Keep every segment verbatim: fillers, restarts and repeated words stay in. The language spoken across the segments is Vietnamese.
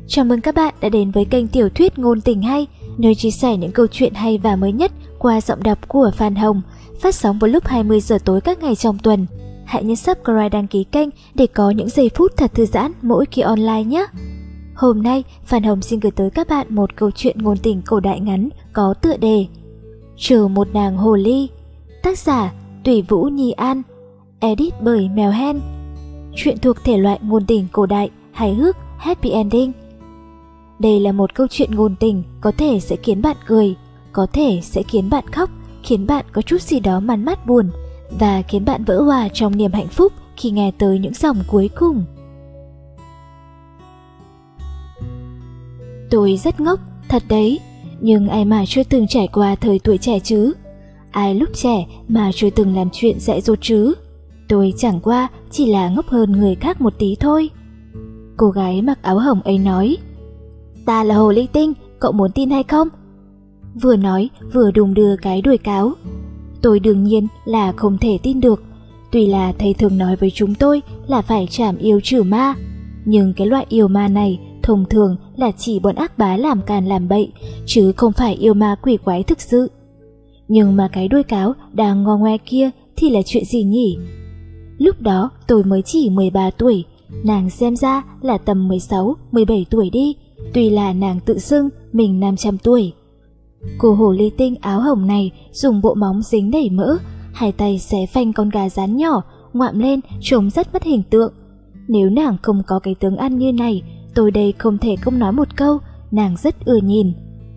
Chào mừng các bạn đã đến với kênh tiểu thuyết Ngôn Tình Hay, nơi chia sẻ những câu chuyện hay và mới nhất qua giọng đọc của Phan Hồng, phát sóng vào lúc hai mươi giờ tối các ngày trong tuần. Hãy nhấn subscribe, đăng ký kênh để có những giây phút thật thư giãn mỗi khi online nhé. Hôm nay, Phan Hồng xin gửi tới các bạn một câu chuyện ngôn tình cổ đại ngắn có tựa đề Trừ một nàng hồ ly. Tác giả Tùy Vũ Nhi An, edit bởi Mèo Hen. Chuyện thuộc thể loại ngôn tình cổ đại, hài hước, happy ending. Đây là một câu chuyện ngôn tình có thể sẽ khiến bạn cười, có thể sẽ khiến bạn khóc, khiến bạn có chút gì đó màn mắt buồn và khiến bạn vỡ hòa trong niềm hạnh phúc khi nghe tới những dòng cuối cùng. Tôi rất ngốc, thật đấy, nhưng ai mà chưa từng trải qua thời tuổi trẻ chứ? Ai lúc trẻ mà chưa từng làm chuyện dại dột chứ? Tôi chẳng qua chỉ là ngốc hơn người khác một tí thôi. Cô gái mặc áo hồng ấy nói, ta là hồ ly tinh, cậu muốn tin hay không? Vừa nói vừa đùng đưa cái đuôi cáo. Tôi đương nhiên là không thể tin được. Tuy là thầy thường nói với chúng tôi là phải trảm yêu trừ ma, nhưng cái loại yêu ma này thông thường là chỉ bọn ác bá làm càn làm bậy, chứ không phải yêu ma quỷ quái thực sự. Nhưng mà cái đuôi cáo đang ngo ngoe kia thì là chuyện gì nhỉ? Lúc đó tôi mới chỉ mười ba tuổi, nàng xem ra là tầm mười sáu, mười bảy tuổi đi, tuy là nàng tự xưng mình năm trăm tuổi. Cô hồ ly tinh áo hồng này dùng bộ móng dính đầy mỡ, hai tay xé phanh con gà rán nhỏ, ngoạm lên trông rất mất hình tượng. Nếu nàng không có cái tướng ăn như này, tôi đây không thể không nói một câu, nàng rất ưa nhìn.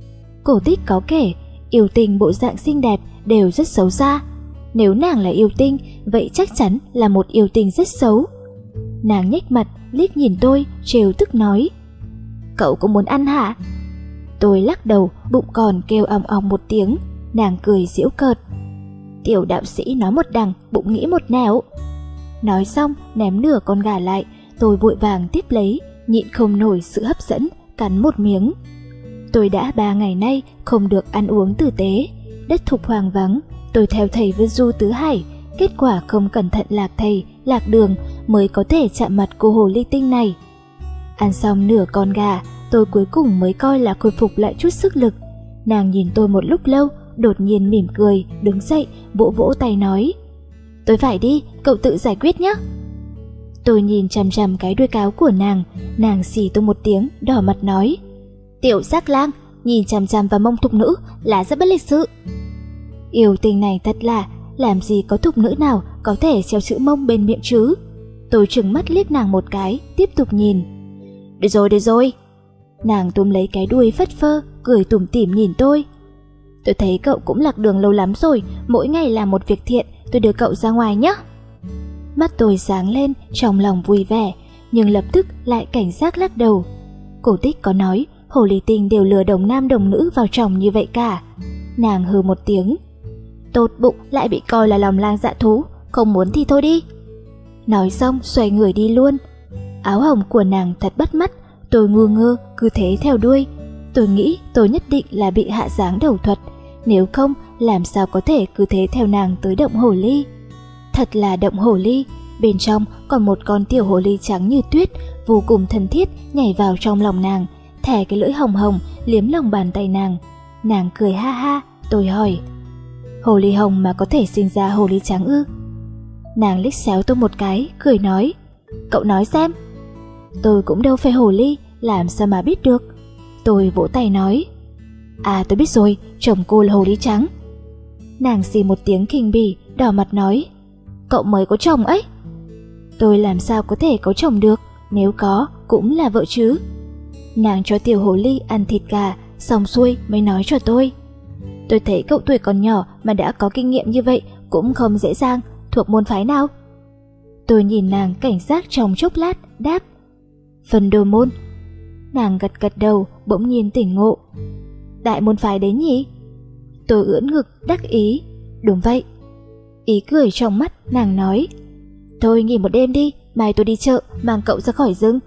Cổ tích có kể, yêu tinh bộ dạng xinh đẹp đều rất xấu xa. Nếu nàng là yêu tinh, vậy chắc chắn là một yêu tinh rất xấu. Nàng nhếch mặt, liếc nhìn tôi, trêu tức nói, cậu có muốn ăn hả? Tôi lắc đầu, bụng còn kêu ong ong một tiếng. Nàng cười giễu cợt, tiểu đạo sĩ nói một đằng, bụng nghĩ một nẻo. Nói xong, ném nửa con gà lại, tôi vội vàng tiếp lấy, nhịn không nổi sự hấp dẫn, cắn một miếng. Tôi đã ba ngày nay không được ăn uống tử tế, đất thục hoang vắng. Tôi theo thầy Vân Du Tứ Hải, kết quả không cẩn thận lạc thầy, lạc đường mới có thể chạm mặt cô hồ ly tinh này. Ăn xong nửa con gà, tôi cuối cùng mới coi là khôi phục lại chút sức lực. Nàng nhìn tôi một lúc lâu, đột nhiên mỉm cười, đứng dậy, vỗ vỗ tay nói, tôi phải đi, cậu tự giải quyết nhé. Tôi nhìn chằm chằm cái đuôi cáo của nàng, nàng xì tôi một tiếng, đỏ mặt nói, tiểu sắc lang, nhìn chằm chằm vào mông thục nữ là rất bất lịch sự. Yêu tinh này thật là, làm gì có thục nữ nào có thể treo chữ mông bên miệng chứ? Tôi trừng mắt liếc nàng một cái, tiếp tục nhìn. Được rồi, được rồi. Nàng túm lấy cái đuôi phất phơ, cười tủm tỉm nhìn tôi. Tôi thấy cậu cũng lạc đường lâu lắm rồi, mỗi ngày làm một việc thiện, tôi đưa cậu ra ngoài nhé. Mắt tôi sáng lên, trong lòng vui vẻ, nhưng lập tức lại cảnh giác lắc đầu. Cổ tích có nói, hồ ly tinh đều lừa đồng nam đồng nữ vào chồng như vậy cả. Nàng hừ một tiếng, tốt bụng lại bị coi là lòng lang dạ thú, không muốn thì thôi đi. Nói xong xoay người đi luôn. Áo hồng của nàng thật bắt mắt, tôi ngu ngơ cứ thế theo đuôi. Tôi nghĩ tôi nhất định là bị hạ dáng đầu thuật, nếu không làm sao có thể cứ thế theo nàng tới động hồ ly. Thật là động hồ ly, bên trong còn một con tiểu hồ ly trắng như tuyết, vô cùng thân thiết nhảy vào trong lòng nàng, thè cái lưỡi hồng hồng liếm lòng bàn tay nàng. Nàng cười ha ha. Tôi hỏi, hồ ly hồng mà có thể sinh ra hồ ly trắng ư? Nàng liếc xéo tôi một cái, cười nói, cậu nói xem. Tôi cũng đâu phải hồ ly, làm sao mà biết được. Tôi vỗ tay nói, à tôi biết rồi, chồng cô là hồ ly trắng. Nàng xì một tiếng khinh bỉ, đỏ mặt nói, cậu mới có chồng ấy. Tôi làm sao có thể có chồng được, nếu có cũng là vợ chứ. Nàng cho tiểu hồ ly ăn thịt gà, xong xuôi mới nói cho tôi. Tôi thấy cậu tuổi còn nhỏ mà đã có kinh nghiệm như vậy cũng không dễ dàng, thuộc môn phái nào? Tôi nhìn nàng cảnh giác trong chốc lát, đáp, Phân Đồ môn. Nàng gật gật đầu, bỗng nhiên tỉnh ngộ, đại môn phái đấy nhỉ? Tôi ưỡn ngực đắc ý, đúng vậy. Ý cười trong mắt, nàng nói, thôi nghỉ một đêm đi, mai tôi đi chợ mang cậu ra khỏi rừng.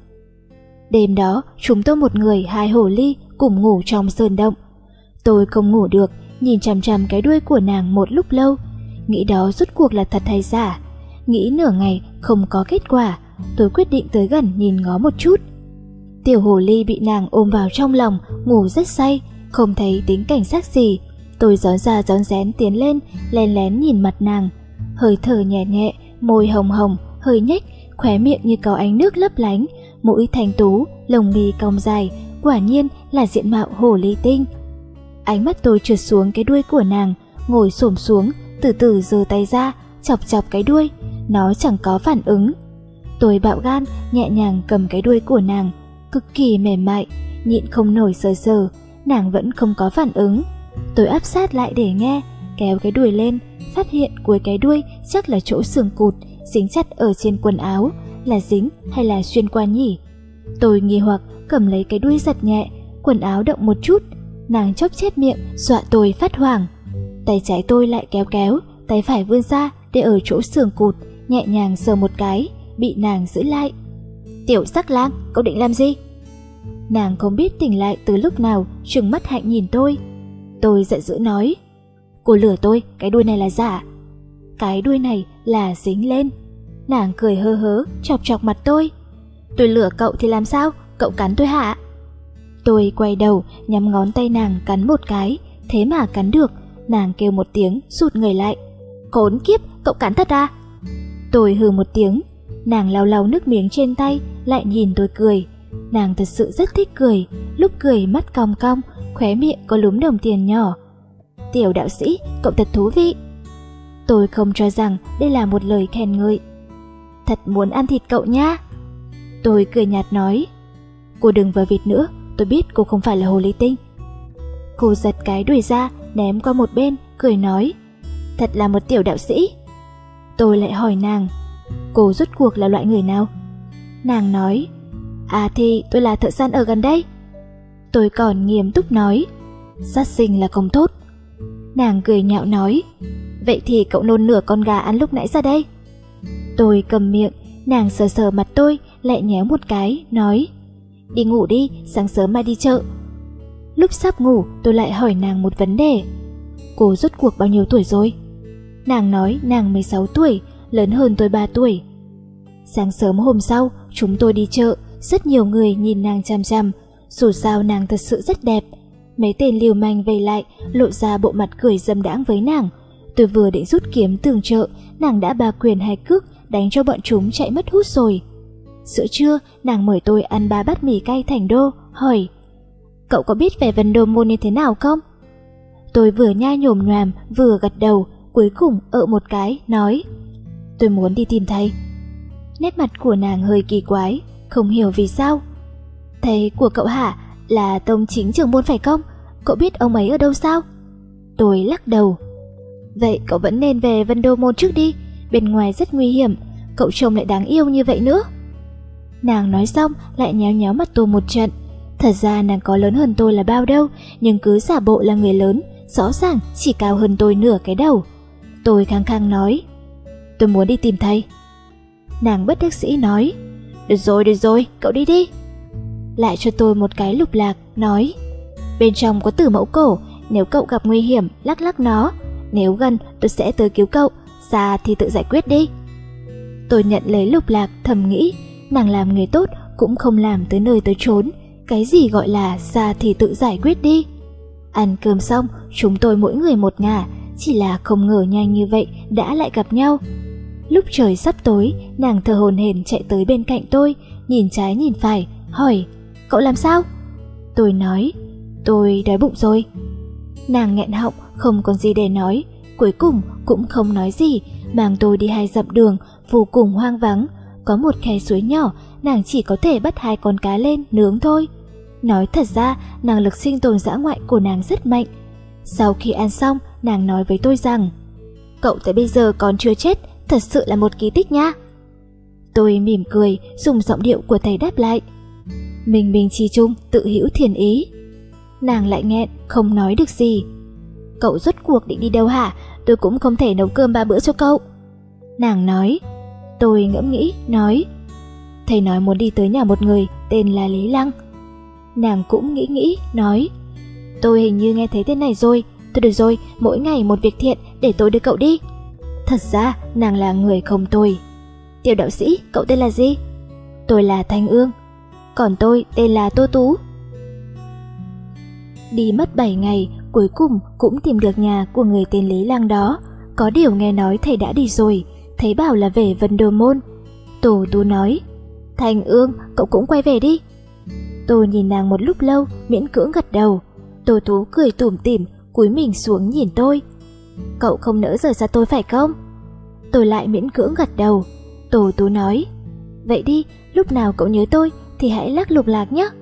Đêm đó chúng tôi một người hai hồ ly cùng ngủ trong sơn động. Tôi không ngủ được, nhìn chằm chằm cái đuôi của nàng một lúc lâu, nghĩ đó rốt cuộc là thật hay giả. Nghĩ nửa ngày không có kết quả, tôi quyết định tới gần nhìn ngó một chút. Tiểu hồ ly bị nàng ôm vào trong lòng, ngủ rất say, không thấy tính cảnh giác gì. Tôi gión ra gión rén tiến lên, lén lén nhìn mặt nàng. Hơi thở nhẹ nhẹ, môi hồng hồng, hơi nhếch, khóe miệng như có ánh nước lấp lánh, mũi thanh tú, lông mi cong dài, quả nhiên là diện mạo hồ ly tinh. Ánh mắt tôi trượt xuống cái đuôi của nàng, ngồi xổm xuống, từ từ giơ tay ra, chọc chọc cái đuôi. Nó chẳng có phản ứng. Tôi bạo gan, nhẹ nhàng cầm cái đuôi của nàng, cực kỳ mềm mại, nhịn không nổi sờ sờ, nàng vẫn không có phản ứng. Tôi áp sát lại để nghe, kéo cái đuôi lên, phát hiện cuối cái đuôi chắc là chỗ xương cụt, dính chặt ở trên quần áo, là dính hay là xuyên qua nhỉ? Tôi nghi hoặc cầm lấy cái đuôi giật nhẹ, quần áo động một chút, nàng chóp chép miệng, dọa tôi phát hoảng. Tay trái tôi lại kéo kéo, tay phải vươn ra để ở chỗ xương cụt, nhẹ nhàng sờ một cái, bị nàng giữ lại. Tiểu sắc lang, cậu định làm gì? Nàng không biết tỉnh lại từ lúc nào, trừng mắt hạnh nhìn tôi. Tôi giận dữ nói, cô lừa tôi, cái đuôi này là giả. Cái đuôi này là dính lên. Nàng cười hơ hớ, chọc chọc mặt tôi. Tôi lừa cậu thì làm sao, cậu cắn tôi hả? Tôi quay đầu, nhắm ngón tay nàng cắn một cái, thế mà cắn được. Nàng kêu một tiếng, rụt người lại. Khốn kiếp, cậu cắn thật à? Tôi hừ một tiếng. Nàng lau lau nước miếng trên tay, lại nhìn tôi cười. Nàng thật sự rất thích cười, lúc cười mắt cong cong, khóe miệng có lúm đồng tiền nhỏ. Tiểu đạo sĩ, cậu thật thú vị. Tôi không cho rằng đây là một lời khen ngợi. Thật muốn ăn thịt cậu nha. Tôi cười nhạt nói, cô đừng vờ vịt nữa, tôi biết cô không phải là hồ ly tinh. Cô giật cái đuôi ra, ném qua một bên, cười nói, thật là một tiểu đạo sĩ. Tôi lại hỏi nàng, cô rốt cuộc là loại người nào? Nàng nói, à thì tôi là thợ săn ở gần đây. Tôi còn nghiêm túc nói, sát sinh là không tốt. Nàng cười nhạo nói, vậy thì cậu nôn nửa con gà ăn lúc nãy ra đây. Tôi cầm miệng, nàng sờ sờ mặt tôi, lại nhéo một cái, nói, đi ngủ đi, sáng sớm mai đi chợ. Lúc sắp ngủ, tôi lại hỏi nàng một vấn đề, cô rốt cuộc bao nhiêu tuổi rồi? Nàng nói nàng mười sáu tuổi, lớn hơn tôi ba tuổi. Sáng sớm hôm sau, chúng tôi đi chợ, rất nhiều người nhìn nàng chằm chằm, dù sao nàng thật sự rất đẹp. Mấy tên liều manh vây lại, lộ ra bộ mặt cười dâm đãng với nàng. Tôi vừa định rút kiếm tường chợ, nàng đã ba quyền hai cước đánh cho bọn chúng chạy mất hút rồi. Giữa trưa, nàng mời tôi ăn ba bát mì cay thành đô, hỏi, cậu có biết về Vân Đô Môn như thế nào không? Tôi vừa nhai nhổm nhoàm, vừa gật đầu, cuối cùng ợ một cái, nói, tôi muốn đi tìm thầy. Nét mặt của nàng hơi kỳ quái, không hiểu vì sao. Thầy của cậu hả? Là tông chính trưởng môn phải không? Cậu biết ông ấy ở đâu sao? Tôi lắc đầu. Vậy cậu vẫn nên về Vân Đô Môn trước đi, bên ngoài rất nguy hiểm, cậu trông lại đáng yêu như vậy nữa. Nàng nói xong lại nhéo nhéo mặt tôi một trận. Thật ra nàng có lớn hơn tôi là bao đâu, nhưng cứ giả bộ là người lớn, rõ ràng chỉ cao hơn tôi nửa cái đầu. Tôi khăng khăng nói, tôi muốn đi tìm thầy. Nàng bất đắc dĩ nói, được rồi, được rồi, cậu đi đi. Lại cho tôi một cái lục lạc, nói, bên trong có tử mẫu cổ, nếu cậu gặp nguy hiểm, lắc lắc nó. Nếu gần, tôi sẽ tới cứu cậu, xa thì tự giải quyết đi. Tôi nhận lấy lục lạc, thầm nghĩ, nàng làm người tốt cũng không làm tới nơi tới chốn. Cái gì gọi là xa thì tự giải quyết đi. Ăn cơm xong, chúng tôi mỗi người một ngả, chỉ là không ngờ nhanh như vậy đã lại gặp nhau. Lúc trời sắp tối, nàng thở hổn hển chạy tới bên cạnh tôi, nhìn trái nhìn phải, hỏi, cậu làm sao? Tôi nói, tôi đói bụng rồi. Nàng nghẹn họng, không còn gì để nói, cuối cùng cũng không nói gì, mang tôi đi hai dặm đường, vô cùng hoang vắng. Có một khe suối nhỏ, nàng chỉ có thể bắt hai con cá lên nướng thôi. Nói thật ra, năng lực sinh tồn dã ngoại của nàng rất mạnh. Sau khi ăn xong, nàng nói với tôi rằng, cậu tới bây giờ còn chưa chết, thật sự là một kỳ tích nha. Tôi mỉm cười, dùng giọng điệu của thầy đáp lại, mình mình chi chung, tự hữu thiền ý. Nàng lại nghẹn, không nói được gì. Cậu rốt cuộc định đi đâu hả? Tôi cũng không thể nấu cơm ba bữa cho cậu. Nàng nói. Tôi ngẫm nghĩ, nói, thầy nói muốn đi tới nhà một người tên là Lý Lăng. Nàng cũng nghĩ nghĩ, nói, tôi hình như nghe thấy tên này rồi. Thôi được rồi, mỗi ngày một việc thiện, để tôi đưa cậu đi. Thật ra nàng là người không tồi. Tiểu đạo sĩ, cậu tên là gì? Tôi là Thanh Ương. còn tôi tên là Tô Tú. Đi mất bảy ngày, cuối cùng cũng tìm được nhà của người tên Lý Lang đó. Có điều nghe nói thầy đã đi rồi, thấy bảo là về Vân Đô Môn. Tô Tú nói, Thành Ương, cậu cũng quay về đi. Tôi nhìn nàng một lúc lâu, miễn cưỡng gật đầu. Tô Tú cười tủm tỉm, cúi mình xuống nhìn tôi. Cậu không nỡ rời xa tôi phải không? Tôi lại miễn cưỡng gật đầu. Tô Tú nói, vậy đi, lúc nào cậu nhớ tôi thì hãy lắc lục lạc nhé.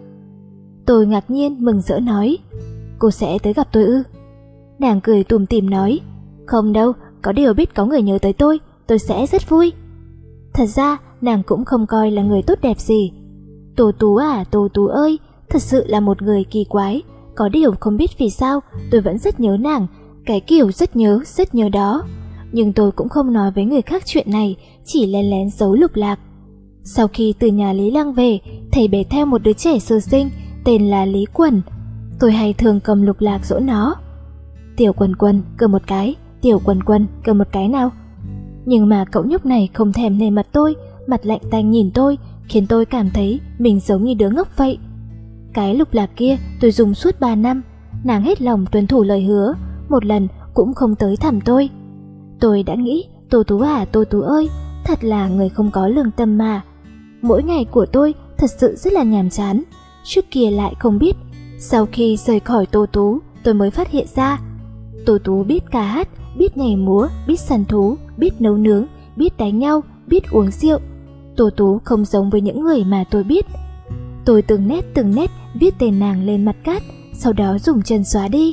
Tôi ngạc nhiên mừng rỡ nói, cô sẽ tới gặp tôi ư? Nàng cười tủm tỉm nói, không đâu, có điều biết có người nhớ tới tôi, tôi sẽ rất vui. Thật ra nàng cũng không coi là người tốt đẹp gì. Tô Tú à, Tô Tú ơi, thật sự là một người kỳ quái. Có điều không biết vì sao tôi vẫn rất nhớ nàng, cái kiểu rất nhớ, rất nhớ đó. Nhưng tôi cũng không nói với người khác chuyện này, chỉ lén lén giấu lục lạc. Sau khi từ nhà Lý Lang về, thầy bế theo một đứa trẻ sơ sinh tên là Lý Quần. Tôi hay thường cầm lục lạc dỗ nó. Tiểu Quần Quần, cơ một cái, Tiểu Quần Quần, cơ một cái nào. Nhưng mà cậu nhóc này không thèm nề mặt tôi, mặt lạnh tanh nhìn tôi, khiến tôi cảm thấy mình giống như đứa ngốc vậy. Cái lục lạc kia tôi dùng suốt ba năm, nàng hết lòng tuân thủ lời hứa, một lần cũng không tới thăm tôi. Tôi đã nghĩ, Tô Tú à, Tô Tú ơi, thật là người không có lương tâm mà. Mỗi ngày của tôi thật sự rất là nhàm chán. Trước kia lại không biết, sau khi rời khỏi Tô Tú, tôi mới phát hiện ra. Tô Tú biết ca hát, biết nhảy múa, biết săn thú, biết nấu nướng, biết đánh nhau, biết uống rượu. Tô Tú không giống với những người mà tôi biết. Tôi từng nét từng nét viết tên nàng lên mặt cát, sau đó dùng chân xóa đi.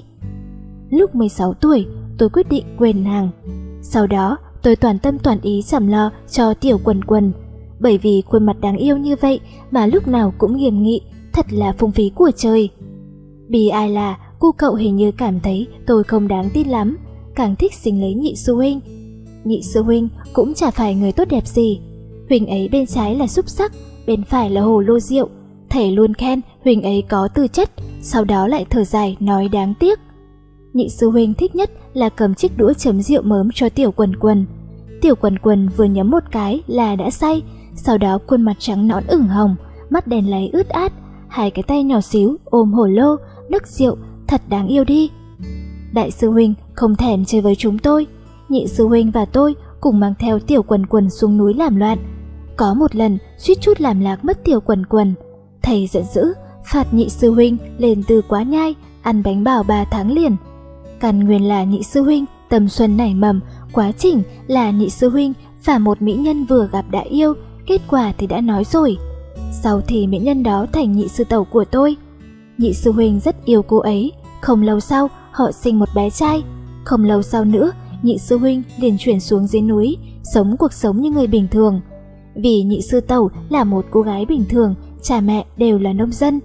Lúc mười sáu tuổi, tôi quyết định quên nàng. Sau đó, tôi toàn tâm toàn ý chăm lo cho Tiểu Quần Quần. Bởi vì khuôn mặt đáng yêu như vậy mà lúc nào cũng nghiêm nghị, thật là phung phí của trời. Bi ai là cô cậu hình như cảm thấy tôi không đáng tin lắm, càng thích sinh lấy Nhị sư huynh. Nhị sư huynh cũng chả phải người tốt đẹp gì. Huynh ấy bên trái là xúc sắc, bên phải là hồ lô rượu. Thầy luôn khen huynh ấy có tư chất, sau đó lại thở dài nói đáng tiếc. Nhị sư huynh thích nhất là cầm chiếc đũa chấm rượu mớm cho Tiểu Quần Quần. Tiểu Quần Quần vừa nhấm một cái là đã say, sau đó khuôn mặt trắng nõn ửng hồng, mắt đèn láy ướt át, hai cái tay nhỏ xíu ôm hồ lô, nấc rượu, thật đáng yêu đi. Đại sư huynh không thèm chơi với chúng tôi. Nhị sư huynh và tôi cùng mang theo Tiểu Quần Quần xuống núi làm loạn. Có một lần suýt chút làm lạc mất Tiểu Quần Quần. Thầy giận dữ phạt nhị sư huynh lên từ Quá Nhai ăn bánh bào ba tháng liền. Căn nguyên là nhị sư huynh tâm xuân nảy mầm, quá trình là nhị sư huynh và một mỹ nhân vừa gặp đã yêu, kết quả thì đã nói rồi. Sau thì mỹ nhân đó thành nhị sư tẩu của tôi. Nhị sư huynh rất yêu cô ấy, không lâu sau họ sinh một bé trai. Không lâu sau nữa, nhị sư huynh liền chuyển xuống dưới núi, sống cuộc sống như người bình thường. Vì nhị sư tẩu là một cô gái bình thường, cha mẹ đều là nông dân.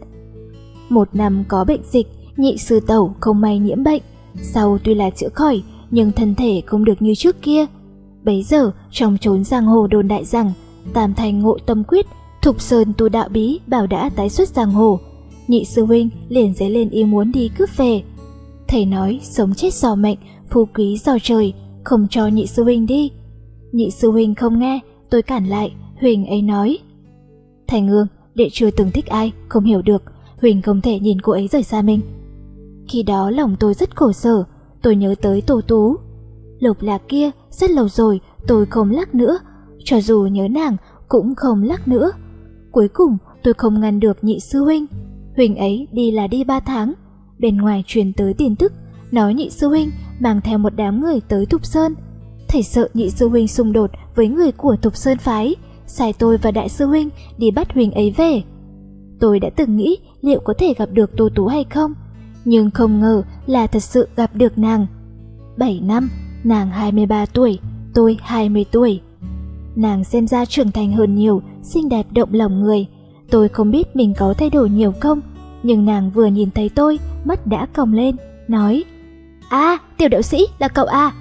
Một năm có bệnh dịch, nhị sư tẩu không may nhiễm bệnh. Sau tuy là chữa khỏi, nhưng thân thể không được như trước kia. Bấy giờ trong chốn giang hồ đồn đại rằng Tam Thành ngộ tâm quyết, Thục Sơn tu đạo bí bảo đã tái xuất giang hồ. Nhị sư huynh liền dấy lên ý muốn đi cướp về. Thầy nói sống chết do mệnh, phú quý do trời, không cho nhị sư huynh đi. Nhị sư huynh không nghe, tôi cản lại. Huỳnh ấy nói, Thành Ương, đệ chưa từng thích ai, không hiểu được, Huỳnh không thể nhìn cô ấy rời xa mình. Khi đó lòng tôi rất khổ sở, tôi nhớ tới Tô Tú. Lục lạc kia rất lâu rồi tôi không lắc nữa, cho dù nhớ nàng cũng không lắc nữa. Cuối cùng tôi không ngăn được nhị sư huynh. Huỳnh ấy đi là đi ba tháng. Bên ngoài truyền tới tin tức nói nhị sư huynh mang theo một đám người tới Thục Sơn. Thầy sợ nhị sư huynh xung đột với người của Thục Sơn phái, sai tôi và đại sư huynh đi bắt Huỳnh ấy về. Tôi đã từng nghĩ liệu có thể gặp được Tô Tú hay không, nhưng không ngờ là thật sự gặp được nàng. Bảy năm, nàng hai mươi ba tuổi, tôi hai mươi tuổi. Nàng xem ra trưởng thành hơn nhiều, xinh đẹp động lòng người. Tôi không biết mình có thay đổi nhiều không, nhưng nàng vừa nhìn thấy tôi, mắt đã cong lên, nói: "À, Tiểu Đậu Sĩ, là cậu à?"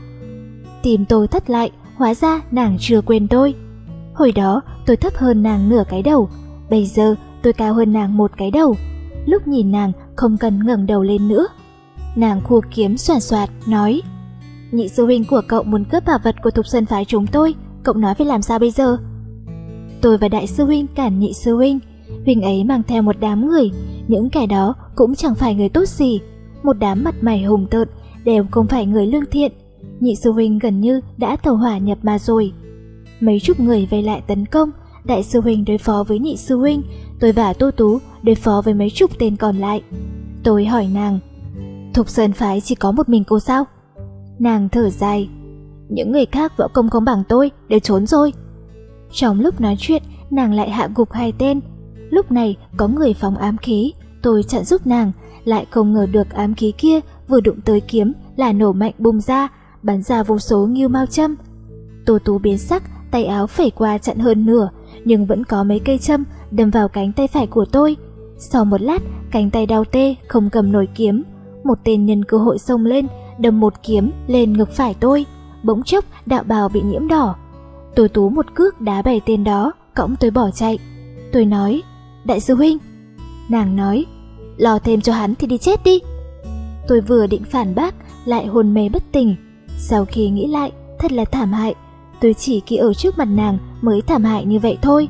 Tim tôi thắt lại, hóa ra nàng chưa quên tôi. Hồi đó tôi thấp hơn nàng nửa cái đầu, bây giờ tôi cao hơn nàng một cái đầu. Lúc nhìn nàng không cần ngẩng đầu lên nữa. Nàng khua kiếm xoạt xoạt nói: "Nhị sư huynh của cậu muốn cướp bảo vật của Thục Sơn phái chúng tôi, cậu nói phải làm sao bây giờ?" Tôi và đại sư huynh cản nhị sư huynh, huynh ấy mang theo một đám người, những kẻ đó cũng chẳng phải người tốt gì, một đám mặt mày hùng tợn, đều không phải người lương thiện. Nhị sư huynh gần như đã tẩu hỏa nhập ma rồi. Mấy chục người vây lại tấn công, đại sư huynh đối phó với nhị sư huynh, tôi và Tô Tú đối phó với mấy chục tên còn lại. Tôi hỏi nàng, Thục Sơn phái chỉ có một mình cô sao? Nàng thở dài, những người khác võ công không bằng tôi đều trốn rồi. Trong lúc nói chuyện, nàng lại hạ gục hai tên. Lúc này có người phóng ám khí, tôi chặn giúp nàng, lại không ngờ được ám khí kia vừa đụng tới kiếm là nổ mạnh bùng ra, bắn ra vô số nghêu mao châm. Tô Tú biến sắc, tay áo phẩy qua chặn hơn nửa, nhưng vẫn có mấy cây châm đâm vào cánh tay phải của tôi. Sau một lát, cánh tay đau tê, không cầm nổi kiếm. Một tên nhân cơ hội xông lên, đâm một kiếm lên ngực phải tôi. Bỗng chốc, đạo bào bị nhiễm đỏ. Tô Tú một cước đá bày tên đó, cõng tôi bỏ chạy. Tôi nói, đại sư huynh. Nàng nói, lo thêm cho hắn thì đi chết đi. Tôi vừa định phản bác, lại hôn mê bất tỉnh. Sau khi nghĩ lại, thật là thảm hại. Tôi chỉ khi ở trước mặt nàng mới thảm hại như vậy thôi.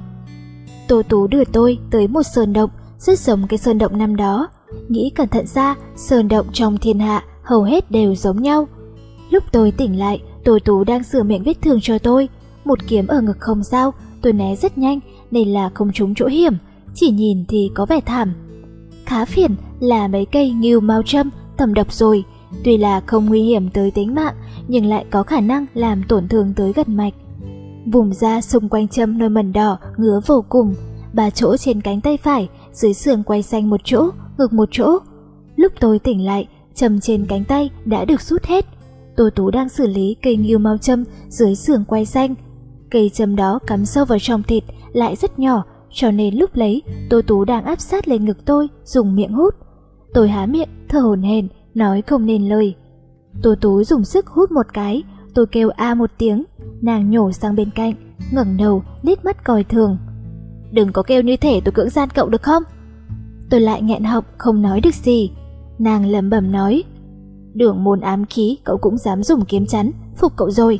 Tô Tú đưa tôi tới một sơn động, rất giống cái sơn động năm đó. Nghĩ cẩn thận ra, sơn động trong thiên hạ hầu hết đều giống nhau. Lúc tôi tỉnh lại, Tô Tú đang rửa miệng vết thương cho tôi. Một kiếm ở ngực không sao, tôi né rất nhanh nên là không trúng chỗ hiểm, chỉ nhìn thì có vẻ thảm. Khá phiền là mấy cây nghêu mao châm thầm độc rồi, tuy là không nguy hiểm tới tính mạng nhưng lại có khả năng làm tổn thương tới gân mạch. Vùng da xung quanh châm nổi mẩn đỏ, ngứa vô cùng, ba chỗ trên cánh tay phải, dưới xương quay xanh một chỗ, ngực một chỗ. Lúc tôi tỉnh lại, châm trên cánh tay đã được rút hết. Tô Tú đang xử lý cây nghêu mao châm dưới xương quay xanh. Cây châm đó cắm sâu vào trong thịt, lại rất nhỏ, cho nên lúc lấy, Tô Tú đang áp sát lên ngực tôi, dùng miệng hút. Tôi há miệng, thở hổn hển, nói không nên lời. Tô Tú dùng sức hút một cái, tôi kêu a một tiếng, nàng nhổ sang bên cạnh, ngẩng đầu, liếc mắt coi thường. Đừng có kêu như thể tôi cưỡng gian cậu được không? Tôi lại nghẹn họng, không nói được gì. Nàng lẩm bẩm nói, đường môn ám khí cậu cũng dám dùng kiếm chắn, phục cậu rồi.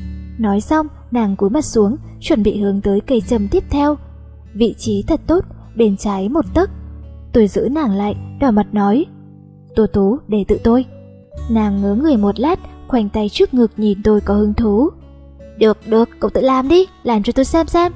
Nói xong, nàng cúi mặt xuống, chuẩn bị hướng tới cây châm tiếp theo. Vị trí thật tốt, bên trái một tấc. Tôi giữ nàng lại, đỏ mặt nói, Tô Tú, để tự tôi. Nàng ngớ người một lát, khoanh tay trước ngực nhìn tôi có hứng thú. Được, được, cậu tự làm đi, làm cho tôi xem xem.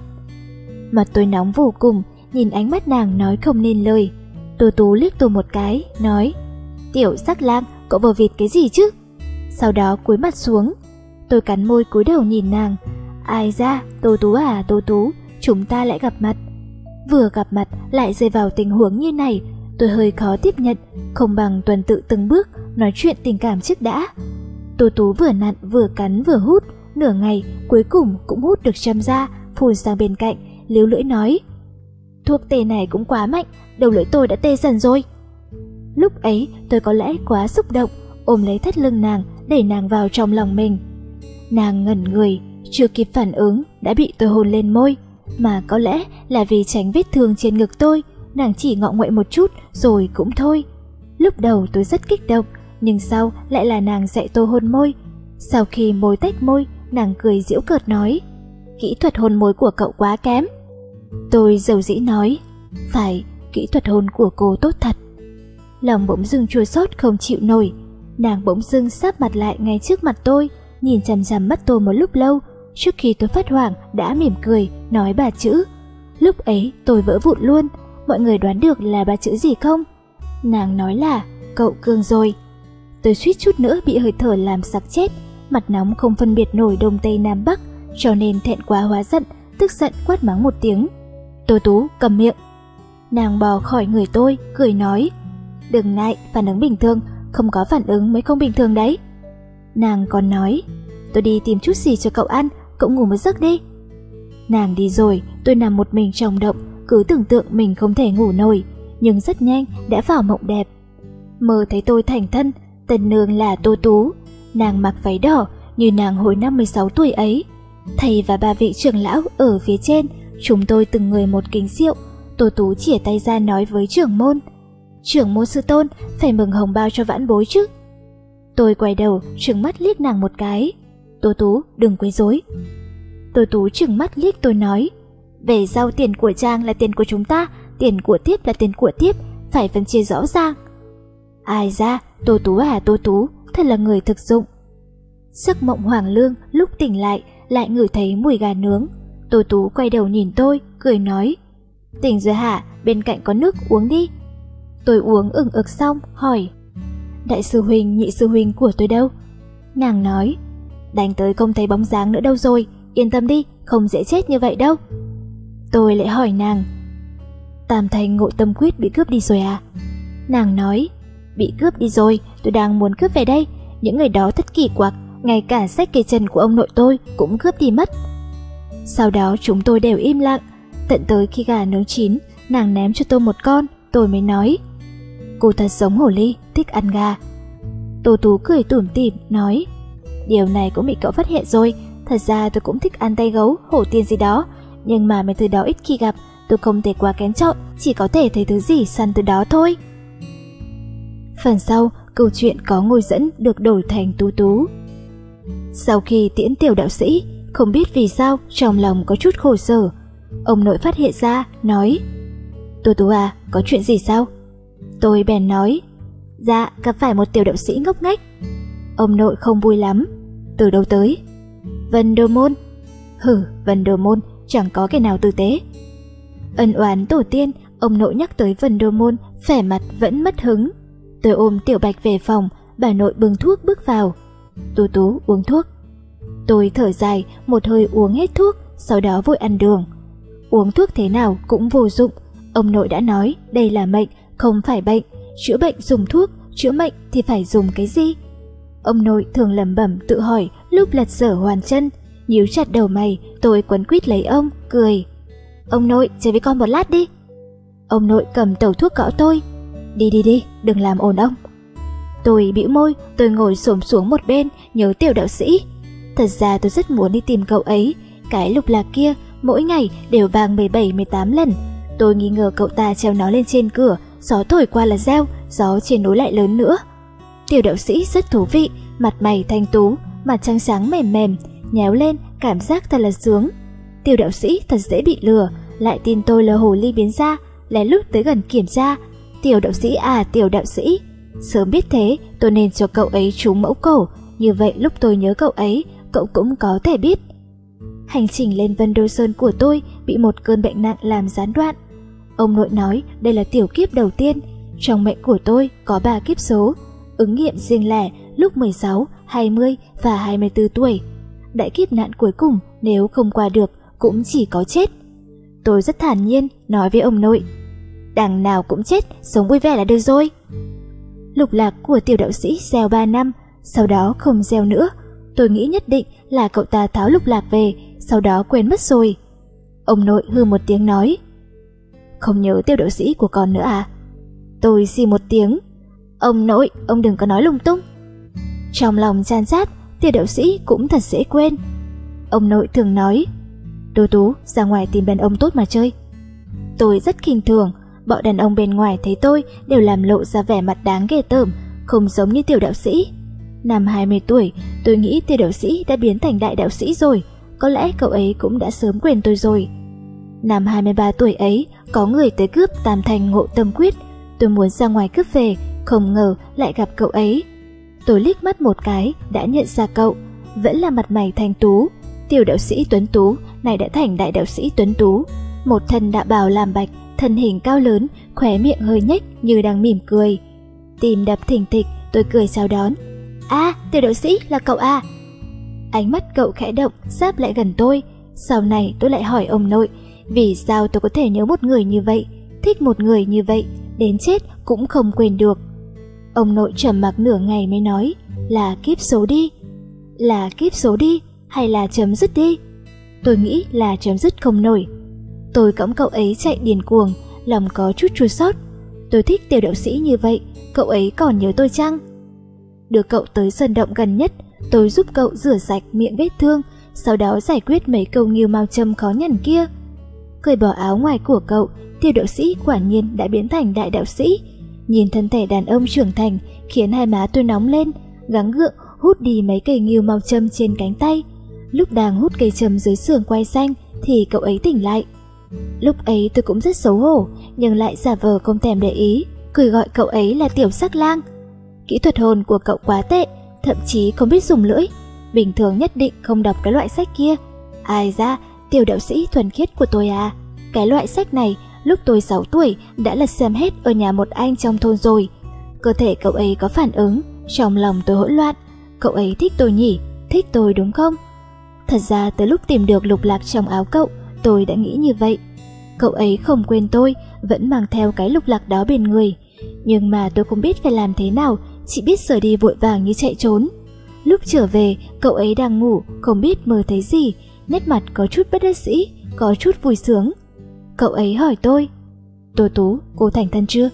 Mặt tôi nóng vô cùng, nhìn ánh mắt nàng nói không nên lời. Tô Tú liếc tôi một cái, nói, tiểu sắc lang, cậu vờ vịt cái gì chứ? Sau đó cúi mặt xuống. Tôi cắn môi cúi đầu nhìn nàng. Ai ra, Tô Tú à, Tô Tú, chúng ta lại gặp mặt. Vừa gặp mặt lại rơi vào tình huống như này, tôi hơi khó tiếp nhận, không bằng tuần tự từng bước nói chuyện tình cảm trước đã. Tô Tú vừa nặn vừa cắn vừa hút, nửa ngày cuối cùng cũng hút được châm ra, phun sang bên cạnh, líu lưỡi nói, thuốc tê này cũng quá mạnh, đầu lưỡi tôi đã tê dần rồi. Lúc ấy tôi có lẽ quá xúc động, ôm lấy thắt lưng nàng, đẩy nàng vào trong lòng mình. Nàng ngẩn người, chưa kịp phản ứng đã bị tôi hôn lên môi, mà có lẽ là vì tránh vết thương trên ngực tôi, nàng chỉ ngọ nguậy một chút rồi cũng thôi. Lúc đầu tôi rất kích động, nhưng sau lại là nàng dạy tôi hôn môi. Sau khi môi tách môi, nàng cười giễu cợt nói, kỹ thuật hôn môi của cậu quá kém. Tôi dầu dĩ nói, phải, kỹ thuật hôn của cô tốt thật. Lòng bỗng dưng chua xót không chịu nổi. Nàng bỗng dưng sáp mặt lại ngay trước mặt tôi, nhìn chằm chằm mắt tôi một lúc lâu, trước khi tôi phát hoảng đã mỉm cười nói ba chữ. Lúc ấy tôi vỡ vụn luôn. Mọi người đoán được là ba chữ gì không? Nàng nói là cậu cương rồi. Tôi suýt chút nữa bị hơi thở làm sặc chết, mặt nóng không phân biệt nổi đông tây nam bắc, cho nên thẹn quá hóa giận, tức giận quát mắng một tiếng. Tô Tú, cầm miệng. Nàng bò khỏi người tôi, cười nói, đừng ngại, phản ứng bình thường, không có phản ứng mới không bình thường đấy. Nàng còn nói, tôi đi tìm chút gì cho cậu ăn, cậu ngủ một giấc đi. Nàng đi rồi, tôi nằm một mình trong động, cứ tưởng tượng mình không thể ngủ nổi, nhưng rất nhanh đã vào mộng đẹp. Mơ thấy tôi thành thân, tân nương là Tô Tú, nàng mặc váy đỏ như nàng hồi năm mười sáu tuổi ấy. Thầy và ba vị trưởng lão ở phía trên, chúng tôi từng người một kính rượu. Tô Tú chìa tay ra nói với trưởng môn, trưởng môn sư tôn, phải mừng hồng bao cho vãn bối chứ. Tôi quay đầu trừng mắt liếc nàng một cái. Tô Tú, đừng quấy rối. Tô Tú trừng mắt liếc tôi nói, về sau tiền của Trang là tiền của chúng ta, tiền của tiếp là tiền của tiếp, phải phân chia rõ ràng. Ai ra, Tô Tú à Tô Tú, thật là người thực dụng. Giấc mộng Hoàng Lương lúc tỉnh lại lại ngửi thấy mùi gà nướng. Tô Tú quay đầu nhìn tôi, cười nói: Tỉnh rồi hả, bên cạnh có nước uống đi. Tôi uống ừng ực xong, hỏi: Đại sư huynh, nhị sư huynh của tôi đâu? Nàng nói: Đánh tới không thấy bóng dáng nữa đâu rồi, yên tâm đi, không dễ chết như vậy đâu. Tôi lại hỏi nàng: Tam Thanh Ngộ Tâm Quyết bị cướp đi rồi à? Nàng nói: Bị cướp đi rồi, tôi đang muốn cướp về đây. Những người đó thật kỳ quặc, ngay cả sách kê chân của ông nội tôi cũng cướp đi mất. Sau đó chúng tôi đều im lặng, tận tới khi gà nướng chín, nàng ném cho tôi một con, tôi mới nói: Cô thật giống hồ ly, thích ăn gà. Tô Tú cười tủm tỉm nói: Điều này cũng bị cậu phát hiện rồi, thật ra tôi cũng thích ăn tay gấu, hổ tiên gì đó, nhưng mà mấy thứ đó ít khi gặp, tôi không thể quá kén chọn, chỉ có thể thấy thứ gì săn từ đó thôi. Phần sau, câu chuyện có ngôi dẫn được đổi thành Tú Tú. Sau khi tiễn tiểu đạo sĩ, không biết vì sao trong lòng có chút khổ sở. Ông nội phát hiện ra, nói: Tú Tú à, có chuyện gì sao? Tôi bèn nói: Dạ, gặp phải một tiểu đạo sĩ ngốc nghếch. Ông nội không vui lắm: Từ đâu tới? Vân Đô Môn. Hử, Vân Đô Môn, chẳng có cái nào tử tế. Ân oán tổ tiên, ông nội nhắc tới Vân Đô Môn, vẻ mặt vẫn mất hứng. Tôi ôm Tiểu Bạch về phòng, bà nội bưng thuốc bước vào. Tú Tú uống thuốc. Tôi thở dài, một hơi uống hết thuốc, sau đó vội ăn đường. Uống thuốc thế nào cũng vô dụng. Ông nội đã nói đây là mệnh, không phải bệnh. Chữa bệnh dùng thuốc, chữa mệnh thì phải dùng cái gì? Ông nội thường lẩm bẩm tự hỏi lúc lật dở hoàn chân. Nhíu chặt đầu mày, tôi quấn quýt lấy ông, cười: Ông nội, chơi với con một lát đi. Ông nội cầm tẩu thuốc gõ tôi: Đi đi đi, đừng làm ồn ông. Tôi bĩu môi, tôi ngồi xổm xuống một bên, nhớ tiểu đạo sĩ. Thật ra tôi rất muốn đi tìm cậu ấy. Cái lục lạc kia mỗi ngày đều vang mười bảy mười tám lần. Tôi nghi ngờ cậu ta treo nó lên trên cửa, gió thổi qua là reo, gió trên núi lại lớn nữa. Tiểu đạo sĩ rất thú vị, mặt mày thanh tú, mặt trắng sáng mềm mềm, nhéo lên cảm giác thật là sướng. Tiểu đạo sĩ thật dễ bị lừa, lại tin tôi là hồ ly biến ra, lén lút tới gần kiểm tra. Tiểu đạo sĩ à, tiểu đạo sĩ. Sớm biết thế, tôi nên cho cậu ấy trúng mẫu cổ, như vậy lúc tôi nhớ cậu ấy, cậu cũng có thể biết. Hành trình lên Vân Đô Sơn của tôi bị một cơn bệnh nặng làm gián đoạn. Ông nội nói đây là tiểu kiếp đầu tiên. Trong mệnh của tôi có ba kiếp số, ứng nghiệm riêng lẻ lúc mười sáu, hai mươi và hai mươi tư tuổi. Đại kiếp nạn cuối cùng nếu không qua được cũng chỉ có chết. Tôi rất thản nhiên nói với ông nội: Đằng nào cũng chết, sống vui vẻ là được rồi. Lục lạc của tiểu đạo sĩ gieo ba năm, sau đó không gieo nữa. Tôi nghĩ nhất định là cậu ta tháo lục lạc về, sau đó quên mất rồi. Ông nội hư một tiếng nói: Không nhớ tiểu đạo sĩ của con nữa à? Tôi xì một tiếng: Ông nội, ông đừng có nói lung tung. Trong lòng chan chát, tiểu đạo sĩ cũng thật dễ quên. Ông nội thường nói: Tú Tú, ra ngoài tìm đàn ông tốt mà chơi. Tôi rất khinh thường, bọn đàn ông bên ngoài thấy tôi đều làm lộ ra vẻ mặt đáng ghê tởm, không giống như tiểu đạo sĩ. Năm hai mươi tuổi, tôi nghĩ tiểu đạo sĩ đã biến thành đại đạo sĩ rồi, có lẽ cậu ấy cũng đã sớm quên tôi rồi. Năm hai mươi ba tuổi ấy, có người tới cướp Tam Thanh Ngộ Tâm Quyết. Tôi muốn ra ngoài cướp về, không ngờ lại gặp cậu ấy. Tôi liếc mắt một cái đã nhận ra cậu, vẫn là mặt mày thanh tú. Tiểu đạo sĩ tuấn tú này đã thành đại đạo sĩ tuấn tú, một thân đạo bào làm bạch, thân hình cao lớn, khóe miệng hơi nhếch như đang mỉm cười. Tim đập thình thịch, tôi cười chào đón: À, tiểu đạo sĩ là cậu à? Ánh mắt cậu khẽ động, sáp lại gần tôi. Sau này tôi lại hỏi ông nội, vì sao tôi có thể nhớ một người như vậy, thích một người như vậy, đến chết cũng không quên được. Ông nội trầm mặc nửa ngày mới nói: Là kiếp số đi. Là kiếp số đi, hay là chấm dứt đi? Tôi nghĩ là chấm dứt không nổi. Tôi cõng cậu ấy chạy điên cuồng, lòng có chút chua xót. Tôi thích tiểu đạo sĩ như vậy, cậu ấy còn nhớ tôi chăng? Đưa cậu tới sơn động gần nhất, tôi giúp cậu rửa sạch miệng vết thương, sau đó giải quyết mấy câu nghiêu mao châm khó nhằn kia. Cởi bỏ áo ngoài của cậu, tiểu đạo sĩ quả nhiên đã biến thành đại đạo sĩ. Nhìn thân thể đàn ông trưởng thành khiến hai má tôi nóng lên, gắng gượng hút đi mấy cây nghiêu mao châm trên cánh tay. Lúc đang hút cây châm dưới sườn quai xanh thì cậu ấy tỉnh lại. Lúc ấy tôi cũng rất xấu hổ, nhưng lại giả vờ không thèm để ý, cười gọi cậu ấy là Tiểu Sắc Lang. Kỹ thuật hôn của cậu quá tệ, thậm chí không biết dùng lưỡi, bình thường nhất định không đọc cái loại sách kia. Ai ra, Tiểu đạo sĩ thuần khiết của tôi à. Cái loại sách này lúc tôi sáu tuổi đã lật xem hết ở nhà một anh trong thôn rồi. Cơ thể cậu ấy có phản ứng, trong lòng tôi hỗn loạn. Cậu ấy thích tôi nhỉ? Thích tôi đúng không? Thật ra tới lúc tìm được lục lạc trong áo cậu, tôi đã nghĩ như vậy. Cậu ấy không quên tôi, vẫn mang theo cái lục lạc đó bên người. Nhưng mà tôi không biết phải làm thế nào, chỉ biết rời đi vội vàng như chạy trốn. Lúc trở về, cậu ấy đang ngủ, không biết mơ thấy gì, nét mặt có chút bất đắc dĩ, có chút vui sướng. Cậu ấy hỏi tôi, Tô Tú, cô thành thân chưa?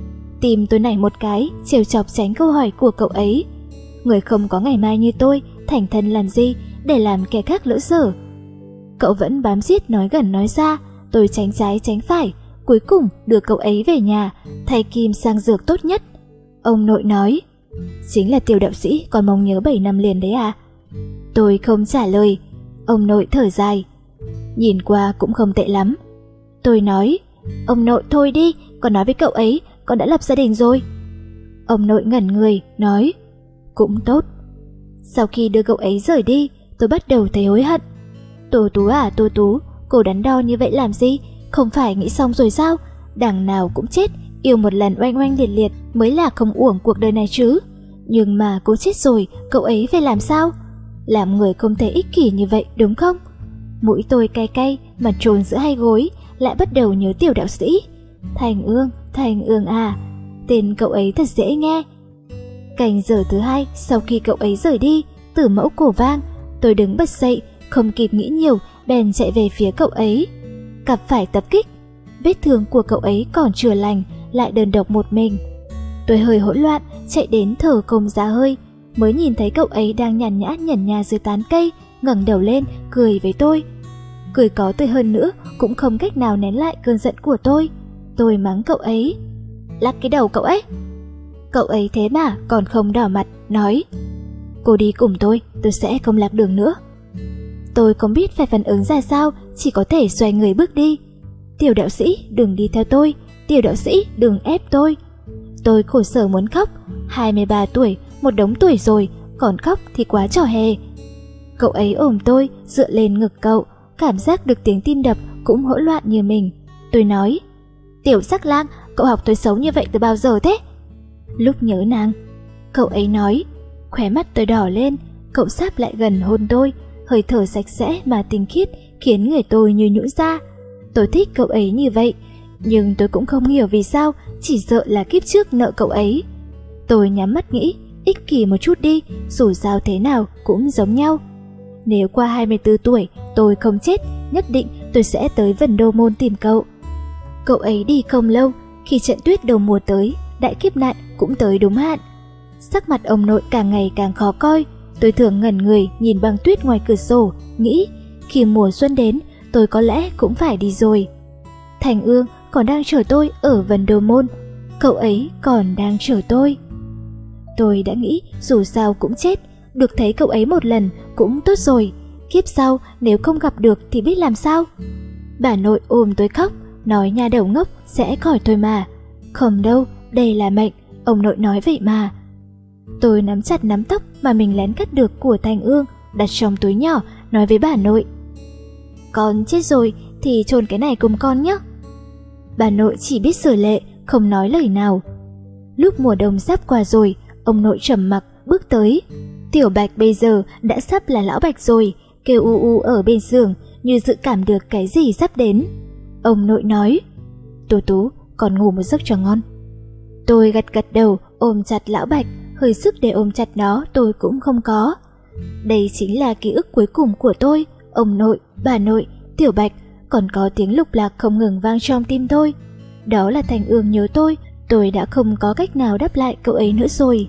Tim tôi nảy một cái, trêu chọc tránh câu hỏi của cậu ấy. Người không có ngày mai như tôi, thành thân làm gì, để làm kẻ khác lỡ dở. Cậu vẫn bám giết nói gần nói xa, tôi tránh trái tránh phải, cuối cùng đưa cậu ấy về nhà, thay kim sang dược tốt nhất. Ông nội nói, chính là Tiểu đạo sĩ còn mong nhớ bảy năm liền đấy à? Tôi không trả lời. Ông nội thở dài, nhìn qua cũng không tệ lắm. Tôi nói, ông nội thôi đi, con nói với cậu ấy, con đã lập gia đình rồi. Ông nội ngẩn người, nói, cũng tốt. Sau khi đưa cậu ấy rời đi, tôi bắt đầu thấy hối hận. Tô Tú à Tô Tú, cô đắn đo như vậy làm gì? Không phải nghĩ xong rồi sao? Đằng nào cũng chết, yêu một lần oanh oanh liệt liệt mới là không uổng cuộc đời này chứ. Nhưng mà cô chết rồi, cậu ấy phải làm sao? Làm người không thể ích kỷ như vậy đúng không? Mũi tôi cay cay, mặt trồn giữa hai gối, lại bắt đầu nhớ Tiểu đạo sĩ. Thành Ương, Thành Ương à, tên cậu ấy thật dễ nghe. Canh giờ thứ hai sau khi cậu ấy rời đi, Tử Mẫu cổ vang, tôi đứng bật dậy, không kịp nghĩ nhiều, bèn chạy về phía cậu ấy. Gặp phải tập kích, vết thương của cậu ấy còn chưa lành, lại đơn độc một mình. Tôi hơi hỗn loạn, chạy đến thở không ra hơi, mới nhìn thấy cậu ấy đang nhàn nhã nhẩn nha dưới tán cây, ngẩng đầu lên cười với tôi. Cười có tươi hơn nữa cũng không cách nào nén lại cơn giận của tôi. Tôi mắng cậu ấy, lắc cái đầu cậu ấy. Cậu ấy thế mà còn không đỏ mặt, nói, cô đi cùng tôi, tôi sẽ không lạc đường nữa. Tôi không biết phải phản ứng ra sao, chỉ có thể xoay người bước đi. Tiểu đạo sĩ đừng đi theo tôi, Tiểu đạo sĩ đừng ép tôi. Tôi khổ sở muốn khóc, hai mươi ba tuổi, một đống tuổi rồi, còn khóc thì quá trò hề. Cậu ấy ôm tôi, dựa lên ngực cậu, cảm giác được tiếng tim đập cũng hỗn loạn như mình. Tôi nói, Tiểu Sắc Lang, cậu học tôi xấu như vậy từ bao giờ thế? Lúc nhớ nàng. Cậu ấy nói, khóe mắt tôi đỏ lên, cậu sáp lại gần hôn tôi, hơi thở sạch sẽ mà tinh khiết khiến người tôi như nhũn ra. Tôi thích cậu ấy như vậy, nhưng tôi cũng không hiểu vì sao, chỉ sợ là kiếp trước nợ cậu ấy. Tôi nhắm mắt nghĩ, ích kỷ một chút đi, dù sao thế nào cũng giống nhau. Nếu qua hai mươi tư tuổi tôi không chết, nhất định tôi sẽ tới Vân Đô Môn tìm cậu. Cậu ấy đi không lâu, khi trận tuyết đầu mùa tới, đại kiếp nạn cũng tới đúng hạn. Sắc mặt ông nội càng ngày càng khó coi. Tôi thường ngẩn người nhìn băng tuyết ngoài cửa sổ, nghĩ khi mùa xuân đến tôi có lẽ cũng phải đi rồi. Thành Ương còn đang chờ tôi ở Vân Đô Môn, cậu ấy còn đang chờ tôi. Tôi đã nghĩ dù sao cũng chết, được thấy cậu ấy một lần cũng tốt rồi, kiếp sau nếu không gặp được thì biết làm sao. Bà nội ôm tôi khóc, nói nhà đầu ngốc sẽ khỏi thôi mà. Không đâu, đây là mệnh, ông nội nói vậy mà. Tôi nắm chặt nắm tóc mà mình lén cắt được của Thành Ương, đặt trong túi nhỏ, nói với bà nội, con chết rồi thì chôn cái này cùng con nhé. Bà nội chỉ biết sửa lệ, không nói lời nào. Lúc mùa đông sắp qua rồi, ông nội trầm mặc bước tới. Tiểu Bạch bây giờ đã sắp là lão Bạch rồi, kêu u u ở bên giường như dự cảm được cái gì sắp đến. Ông nội nói, Tô Tú, còn ngủ một giấc cho ngon. Tôi gật gật đầu, ôm chặt lão Bạch, hơi sức để ôm chặt nó tôi cũng không có. Đây chính là ký ức cuối cùng của tôi, ông nội, bà nội, Tiểu Bạch, còn có tiếng lục lạc không ngừng vang trong tim tôi. Đó là Thành Ương nhớ tôi, tôi đã không có cách nào đáp lại cậu ấy nữa rồi.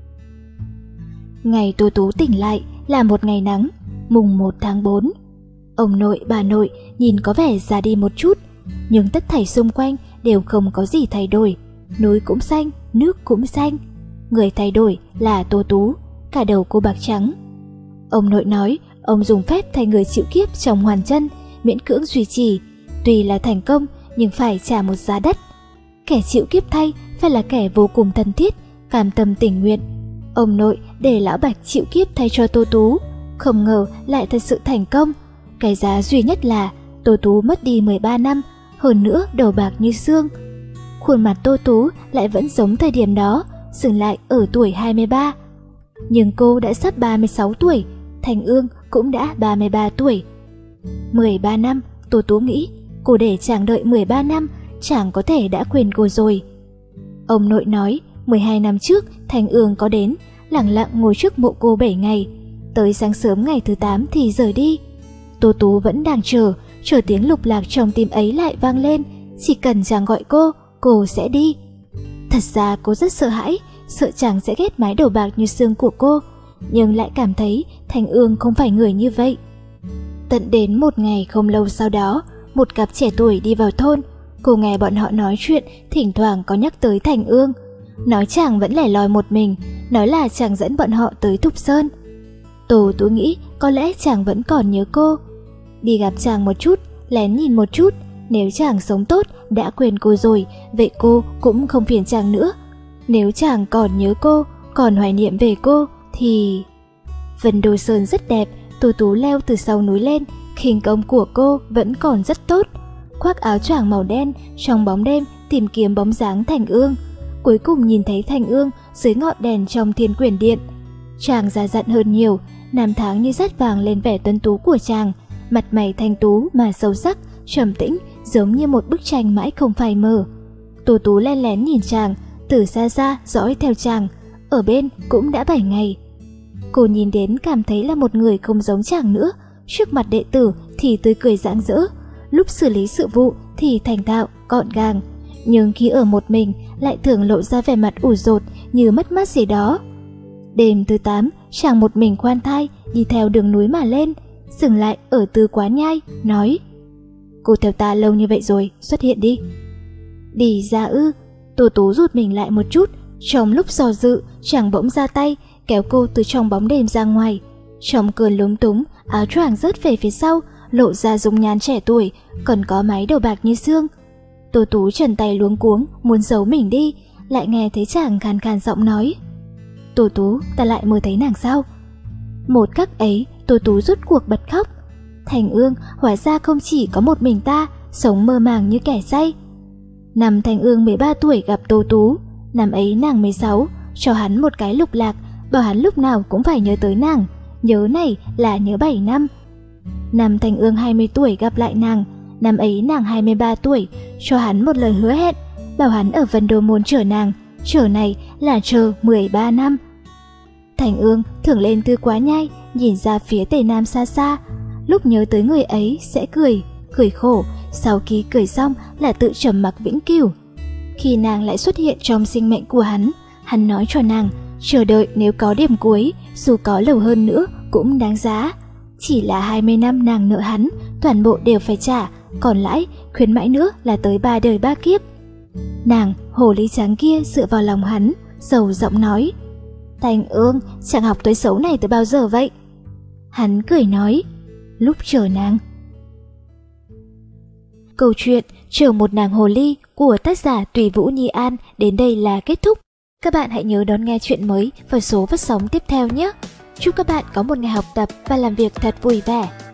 Ngày Tô Tú tỉnh lại là một ngày nắng, mùng một tháng bốn. Ông nội, bà nội nhìn có vẻ già đi một chút, nhưng tất thảy xung quanh đều không có gì thay đổi. Núi cũng xanh, nước cũng xanh. Người thay đổi là Tô Tú, cả đầu cô bạc trắng. Ông nội nói ông dùng phép thay người chịu kiếp trong hoàn chân, miễn cưỡng duy trì. Tuy là thành công nhưng phải trả một giá đắt. Kẻ chịu kiếp thay phải là kẻ vô cùng thân thiết, cam tâm tình nguyện. Ông nội để lão Bạch chịu kiếp thay cho Tô Tú, không ngờ lại thật sự thành công. Cái giá duy nhất là Tô Tú mất đi mười ba năm, hơn nữa đầu bạc như xương. Khuôn mặt Tô Tú lại vẫn giống thời điểm đó, dừng lại ở tuổi hai mươi ba. Nhưng cô đã sắp ba mươi sáu tuổi, Thành Ương cũng đã ba mươi ba tuổi. mười ba năm, Tô Tú nghĩ, cô để chàng đợi mười ba năm, chàng có thể đã quên cô rồi. Ông nội nói, mười hai năm trước Thành Ương có đến, lặng lặng ngồi trước mộ cô bảy ngày, tới sáng sớm ngày thứ tám thì rời đi. Tô Tú vẫn đang chờ, chờ tiếng lục lạc trong tim ấy lại vang lên, chỉ cần chàng gọi cô, cô sẽ đi. Thật ra cô rất sợ hãi, sợ chàng sẽ ghét mái đầu bạc như xương của cô, nhưng lại cảm thấy Thành Ương không phải người như vậy. Tận đến một ngày không lâu sau đó, một cặp trẻ tuổi đi vào thôn. Cô nghe bọn họ nói chuyện, thỉnh thoảng có nhắc tới Thành Ương, nói chàng vẫn lẻ loi một mình, nói là chàng dẫn bọn họ tới Thục Sơn. Tô Tú nghĩ có lẽ chàng vẫn còn nhớ cô. Đi gặp chàng một chút, lén nhìn một chút, nếu chàng sống tốt đã quên cô rồi, vậy cô cũng không phiền chàng nữa. Nếu chàng còn nhớ cô, còn hoài niệm về cô thì... Vân Đô Sơn rất đẹp, Tô Tú leo từ sau núi lên, khinh công của cô vẫn còn rất tốt. Khoác áo choàng màu đen, trong bóng đêm tìm kiếm bóng dáng Thành Ương. Cuối cùng nhìn thấy Thành Ương dưới ngọn đèn trong Thiên Quyển Điện. Chàng già dặn hơn nhiều, năm tháng như dát vàng lên vẻ tuấn tú của chàng, mặt mày thanh tú mà sâu sắc, trầm tĩnh, giống như một bức tranh mãi không phai mờ. Tô Tú len lén nhìn chàng, từ xa xa dõi theo chàng, ở bên cũng đã bảy ngày. Cô nhìn đến cảm thấy là một người không giống chàng nữa, trước mặt đệ tử thì tươi cười rạng rỡ, lúc xử lý sự vụ thì thành thạo, gọn gàng, nhưng khi ở một mình lại thường lộ ra vẻ mặt ủ rột như mất mát gì đó. Đêm thứ tám, chàng một mình khoan thai đi theo đường núi mà lên, dừng lại ở Tư Quán Nhai, nói: "Cô theo ta lâu như vậy rồi, xuất hiện đi." Đi ra ư? Tô Tú rụt mình lại một chút, trong lúc do dự, chàng bỗng ra tay kéo cô từ trong bóng đêm ra ngoài. Trong cơn lúng túng, áo choàng rớt về phía sau, lộ ra dung nhan trẻ tuổi, còn có mái đầu bạc như xương. Tô Tú trần tay luống cuống muốn giấu mình đi, lại nghe thấy chàng khàn khàn giọng nói: "Tô Tú, ta lại mơ thấy nàng sao?" Một khắc ấy, Tô Tú rút cuộc bật khóc. Thành Ương hóa ra không chỉ có một mình ta, sống mơ màng như kẻ say. Năm Thành Ương mười ba tuổi gặp Tô Tú, năm ấy nàng mười sáu, cho hắn một cái lục lạc, bảo hắn lúc nào cũng phải nhớ tới nàng, nhớ này là nhớ bảy năm. Năm Thành Ương hai mươi tuổi gặp lại nàng, năm ấy nàng hai mươi ba tuổi, cho hắn một lời hứa hẹn, bảo hắn ở Vân Đô Môn chờ nàng, chờ này là chờ mười ba năm. Thành Ương thường lên Tư Quá Nhai, nhìn ra phía Tây Nam xa xa, lúc nhớ tới người ấy sẽ cười, cười khổ, sau khi cười xong là tự trầm mặc vĩnh cửu. Khi nàng lại xuất hiện trong sinh mệnh của hắn, hắn nói cho nàng, chờ đợi nếu có điểm cuối, dù có lâu hơn nữa cũng đáng giá. Chỉ là hai mươi năm nàng nợ hắn, toàn bộ đều phải trả, còn lãi khuyến mãi nữa là tới ba đời ba kiếp. Nàng, hồ ly trắng kia dựa vào lòng hắn, dầu giọng nói: "Thành Ương, chàng học tối xấu này từ bao giờ vậy?" Hắn cười nói: "Lúc chờ nàng." Câu chuyện Chờ một nàng hồ ly của tác giả Tùy Vũ Nhi An đến đây là kết thúc. Các bạn hãy nhớ đón nghe chuyện mới vào số phát sóng tiếp theo nhé. Chúc các bạn có một ngày học tập và làm việc thật vui vẻ.